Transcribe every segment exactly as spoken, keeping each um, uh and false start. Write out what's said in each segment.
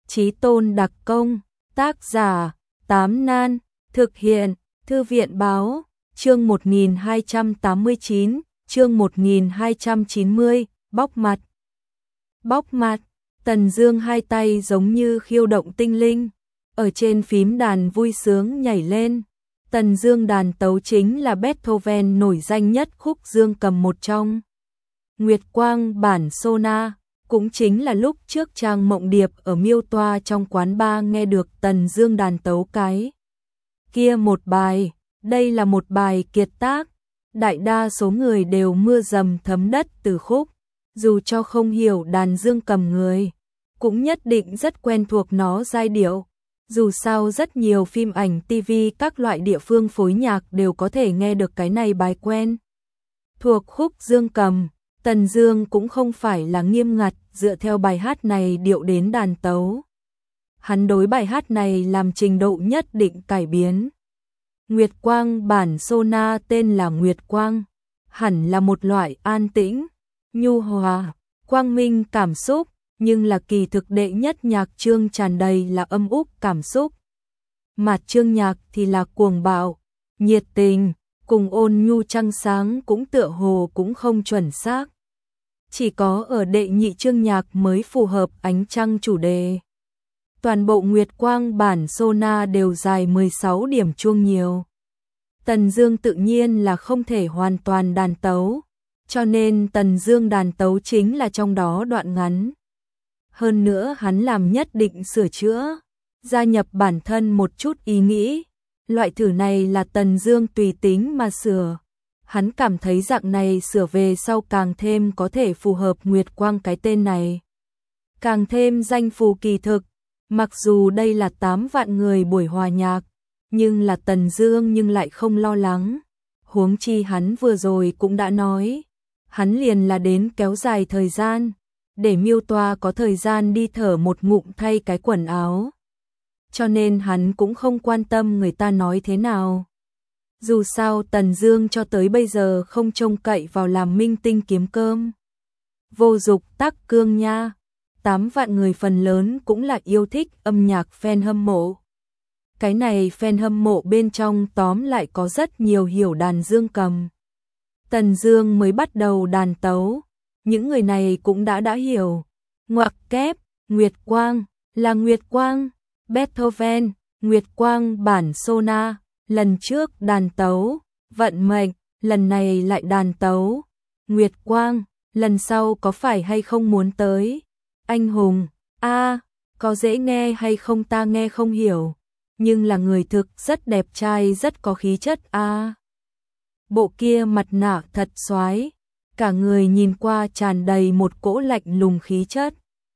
Chí Tôn đặc công, tác giả, Tám Nan, thực hiện, Thư viện báo, chương một nghìn hai trăm tám mươi chín, chương một nghìn hai trăm chín mươi, bóc mặt. Bóc mặt, Tần Dương hai tay giống như khiêu động tinh linh, ở trên phím đàn vui sướng nhảy lên. Tần Dương đàn tấu chính là Beethoven nổi danh nhất khúc dương cầm một trong. Nguyệt Quang bản Sona, cũng chính là lúc trước Trang Mộng Điệp ở Miêu Toa trong quán bar nghe được Tần Dương đàn tấu cái kia một bài, đây là một bài kiệt tác, đại đa số người đều mưa dầm thấm đất từ khúc, dù cho không hiểu đàn dương cầm người, cũng nhất định rất quen thuộc nó giai điệu. Dù sao rất nhiều phim ảnh ti vi các loại địa phương phối nhạc đều có thể nghe được cái này bài quen. Thuộc khúc dương cầm, Tần Dương cũng không phải là nghiêm ngặt dựa theo bài hát này điệu đến đàn tấu. Hắn đối bài hát này làm trình độ nhất định cải biến. Nguyệt Quang bản Sona tên là Nguyệt Quang, hẳn là một loại an tĩnh, nhu hòa, quang minh cảm xúc, nhưng là kỳ thực đệ nhất nhạc chương tràn đầy là âm úc cảm xúc. Mạt chương nhạc thì là cuồng bạo, nhiệt tình, cùng ôn nhu trăng sáng cũng tựa hồ cũng không chuẩn xác. Chỉ có ở đệ nhị chương nhạc mới phù hợp ánh trăng chủ đề. Toàn bộ Nguyệt Quang bản Sona đều dài mười sáu điểm chuông nhiều. Tần Dương tự nhiên là không thể hoàn toàn đàn tấu, cho nên Tần Dương đàn tấu chính là trong đó đoạn ngắn. Hơn nữa hắn làm nhất định sửa chữa, gia nhập bản thân một chút ý nghĩ. Loại thử này là Tần Dương tùy tính mà sửa. Hắn cảm thấy dạng này sửa về sau càng thêm có thể phù hợp Nguyệt Quang cái tên này. Càng thêm danh phù kỳ thực, mặc dù đây là tám vạn người buổi hòa nhạc, nhưng là Tần Dương nhưng lại không lo lắng. Huống chi hắn vừa rồi cũng đã nói, hắn liền là đến kéo dài thời gian, để Miêu Toa có thời gian đi thở một ngụm thay cái quần áo. Cho nên hắn cũng không quan tâm người ta nói thế nào. Dù sao Tần Dương cho tới bây giờ không trông cậy vào làm minh tinh kiếm cơm. Vô Dục Tắc Cương nha, tám vạn người phần lớn cũng là yêu thích âm nhạc fan hâm mộ. Cái này fan hâm mộ bên trong tóm lại có rất nhiều hiểu đàn dương cầm. Tần Dương mới bắt đầu đàn tấu, những người này cũng đã đã hiểu. Ngoặc kép, Nguyệt Quang, là Nguyệt Quang, Beethoven, Nguyệt Quang bản Sona, lần trước đàn tấu, vận mệnh, lần này lại đàn tấu, Nguyệt Quang, lần sau có phải hay không muốn tới, anh hùng, a à, có dễ nghe hay không ta nghe không hiểu, nhưng là người thực rất đẹp trai rất có khí chất a. À. Bộ kia mặt nạ thật xoái, cả người nhìn qua tràn đầy một cỗ lạnh lùng khí chất.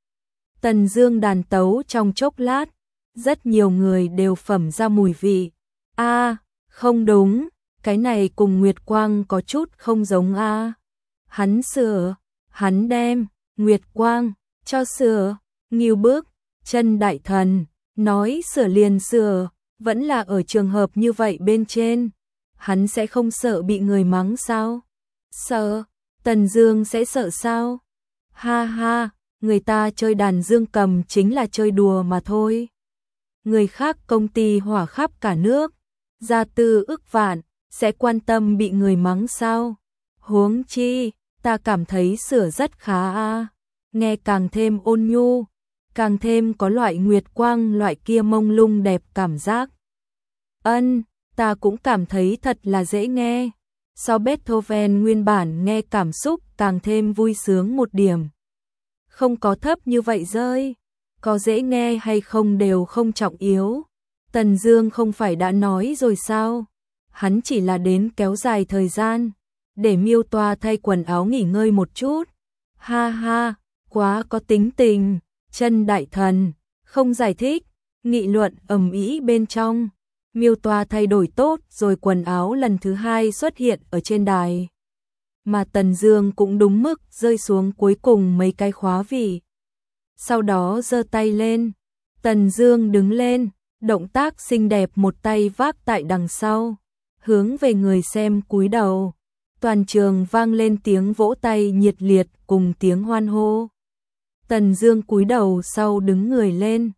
Tần Dương đàn tấu trong chốc lát, rất nhiều người đều phẩm ra mùi vị. A, à, không đúng, cái này cùng Nguyệt Quang có chút không giống a. À. Hắn sửa, hắn đem Nguyệt Quang cho sửa, Ngưu Bức, Chân Đại Thần, nói sửa liền sửa, vẫn là ở trường hợp như vậy bên trên, hắn sẽ không sợ bị người mắng sao? Sợ, Tần Dương sẽ sợ sao? Ha ha, người ta chơi đàn dương cầm chính là chơi đùa mà thôi. Người khác công ty hỏa khắp cả nước, gia tư ức vạn, sẽ quan tâm bị người mắng sao? Huống chi, ta cảm thấy sửa rất khá a, nghe càng thêm ôn nhu, càng thêm có loại Nguyệt Quang loại kia mông lung đẹp cảm giác. Ân, ta cũng cảm thấy thật là dễ nghe. So Beethoven nguyên bản nghe cảm xúc càng thêm vui sướng một điểm. Không có thấp như vậy rơi, có dễ nghe hay không đều không trọng yếu. Tần Dương không phải đã nói rồi sao? Hắn chỉ là đến kéo dài thời gian, để Miêu Toa thay quần áo nghỉ ngơi một chút. Ha ha, quá có tính tình, Chân Đại Thần, không giải thích, nghị luận ầm ĩ bên trong. Miêu Toa thay đổi tốt rồi quần áo lần thứ hai xuất hiện ở trên đài. Mà Tần Dương cũng đúng mức rơi xuống cuối cùng mấy cái khóa vị. Sau đó giơ tay lên, Tần Dương đứng lên, động tác xinh đẹp một tay vác tại đằng sau, hướng về người xem cúi đầu. Toàn trường vang lên tiếng vỗ tay nhiệt liệt cùng tiếng hoan hô. Tần Dương cúi đầu sau đứng người lên,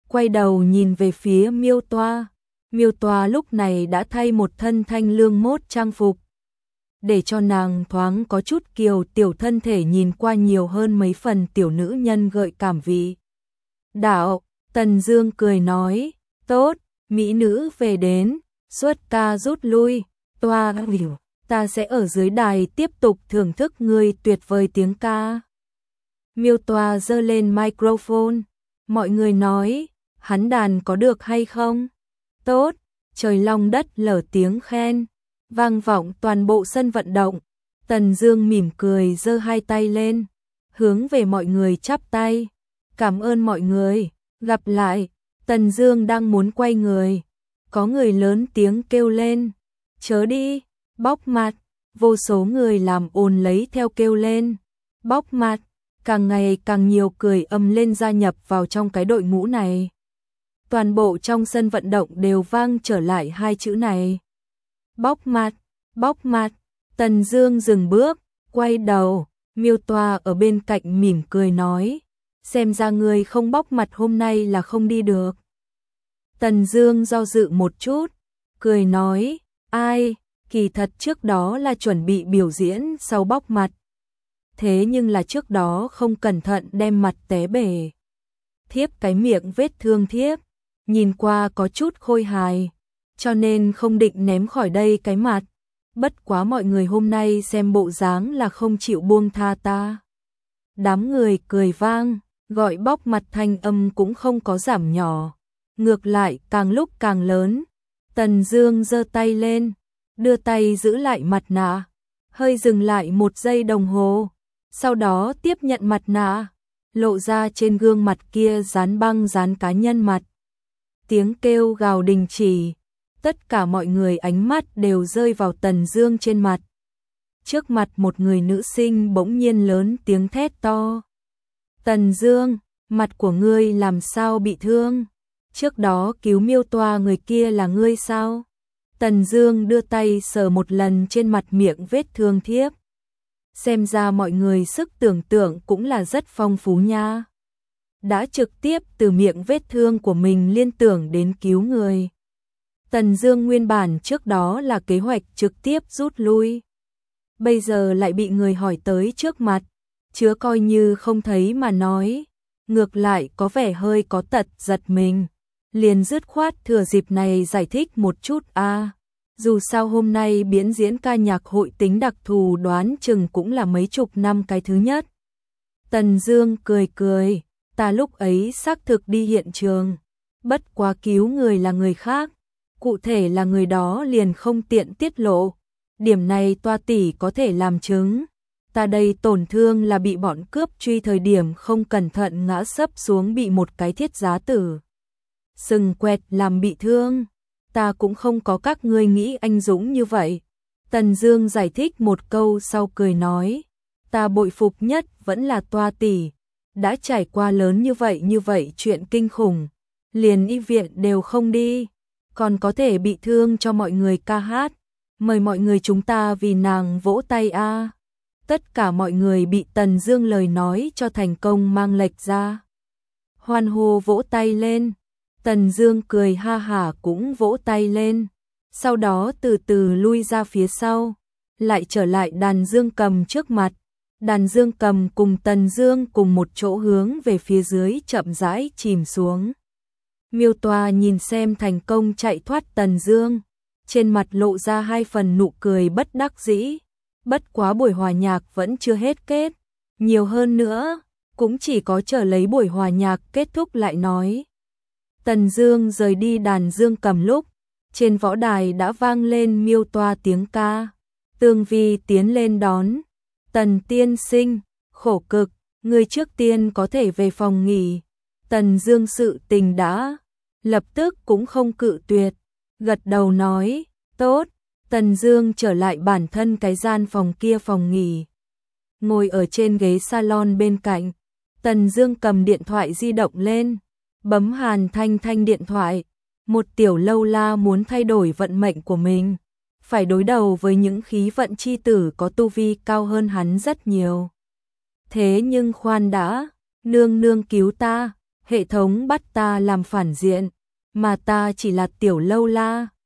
quay đầu nhìn về phía Miêu Toa. Miêu Toa lúc này đã thay một thân thanh lương mốt trang phục, để cho nàng thoáng có chút kiều tiểu thân thể nhìn qua nhiều hơn mấy phần tiểu nữ nhân gợi cảm vị. Đạo, Tần Dương cười nói, tốt, mỹ nữ về đến, xuất ca rút lui, Toa hiểu, ta sẽ ở dưới đài tiếp tục thưởng thức ngươi tuyệt vời tiếng ca. Miêu Toa giơ lên microphone, mọi người nói, hắn đàn có được hay không? Tốt, trời long đất lở tiếng khen, vang vọng toàn bộ sân vận động. Tần Dương mỉm cười giơ hai tay lên, hướng về mọi người chắp tay, cảm ơn mọi người, gặp lại. Tần Dương đang muốn quay người, có người lớn tiếng kêu lên, chớ đi, bóc mặt. Vô số người làm ồn lấy theo kêu lên, bóc mặt. Càng ngày càng nhiều cười ầm lên gia nhập vào trong cái đội ngũ này. Toàn bộ trong sân vận động đều vang trở lại hai chữ này. Bóc mặt, bóc mặt. Tần Dương dừng bước, quay đầu, Miêu Toa ở bên cạnh mỉm cười nói, xem ra ngươi không bóc mặt hôm nay là không đi được. Tần Dương do dự một chút, cười nói, ai, kỳ thật trước đó là chuẩn bị biểu diễn sau bóc mặt. Thế nhưng là trước đó không cẩn thận đem mặt té bể. Thiếp cái miệng vết thương thiếp, nhìn qua có chút khôi hài, cho nên không định ném khỏi đây cái mặt. Bất quá mọi người hôm nay xem bộ dáng là không chịu buông tha ta. Đám người cười vang, gọi bóc mặt thanh âm cũng không có giảm nhỏ, ngược lại càng lúc càng lớn. Tần Dương giơ tay lên, đưa tay giữ lại mặt nạ, hơi dừng lại một giây đồng hồ. Sau đó tiếp nhận mặt nạ, lộ ra trên gương mặt kia dán băng dán cá nhân mặt. Tiếng kêu gào đình chỉ, tất cả mọi người ánh mắt đều rơi vào Tần Dương trên mặt. Trước mặt một người nữ sinh bỗng nhiên lớn tiếng thét to. Tần Dương, mặt của ngươi làm sao bị thương? Trước đó cứu Miêu Toa người kia là ngươi sao? Tần Dương đưa tay sờ một lần trên mặt miệng vết thương thiếp. Xem ra mọi người sức tưởng tượng cũng là rất phong phú nha. Đã trực tiếp từ miệng vết thương của mình liên tưởng đến cứu người. Tần Dương nguyên bản trước đó là kế hoạch trực tiếp rút lui. Bây giờ lại bị người hỏi tới trước mặt, chứa coi như không thấy mà nói. Ngược lại có vẻ hơi có tật giật mình. Liền dứt khoát thừa dịp này giải thích một chút a. À. Dù sao hôm nay biến diễn ca nhạc hội tính đặc thù đoán chừng cũng là mấy chục năm cái thứ nhất. Tần Dương cười cười, ta lúc ấy xác thực đi hiện trường, bất quá cứu người là người khác, cụ thể là người đó liền không tiện tiết lộ. Điểm này Toa tỷ có thể làm chứng. Ta đây tổn thương là bị bọn cướp truy thời điểm không cẩn thận ngã sấp xuống bị một cái thiết giá tử sừng quẹt làm bị thương. Ta cũng không có các ngươi nghĩ anh dũng như vậy. Tần Dương giải thích một câu sau cười nói, ta bội phục nhất vẫn là Toa tỷ, đã trải qua lớn như vậy như vậy chuyện kinh khủng, liền y viện đều không đi, còn có thể bị thương cho mọi người ca hát, mời mọi người chúng ta vì nàng vỗ tay a. À. Tất cả mọi người bị Tần Dương lời nói cho thành công mang lệch ra. Hoan hô vỗ tay lên. Tần Dương cười ha hả cũng vỗ tay lên, sau đó từ từ lui ra phía sau, lại trở lại đàn dương cầm trước mặt. Đàn dương cầm cùng Tần Dương cùng một chỗ hướng về phía dưới chậm rãi chìm xuống. Miêu Toa nhìn xem thành công chạy thoát Tần Dương, trên mặt lộ ra hai phần nụ cười bất đắc dĩ. Bất quá buổi hòa nhạc vẫn chưa hết kết, nhiều hơn nữa, cũng chỉ có chờ lấy buổi hòa nhạc kết thúc lại nói. Tần Dương rời đi đàn dương cầm lúc, trên võ đài đã vang lên Miêu Toa tiếng ca. Tương Vi tiến lên đón, Tần tiên sinh, khổ cực, người trước tiên có thể về phòng nghỉ. Tần Dương sự tình đã, lập tức cũng không cự tuyệt, gật đầu nói, tốt. Tần Dương trở lại bản thân cái gian phòng kia phòng nghỉ. Ngồi ở trên ghế salon bên cạnh, Tần Dương cầm điện thoại di động lên, bấm Hàn Thanh Thanh điện thoại. Một tiểu lâu la muốn thay đổi vận mệnh của mình, phải đối đầu với những khí vận chi tử có tu vi cao hơn hắn rất nhiều. Thế nhưng khoan đã, nương nương cứu ta, Hệ thống bắt ta làm phản diện, mà ta chỉ là tiểu lâu la.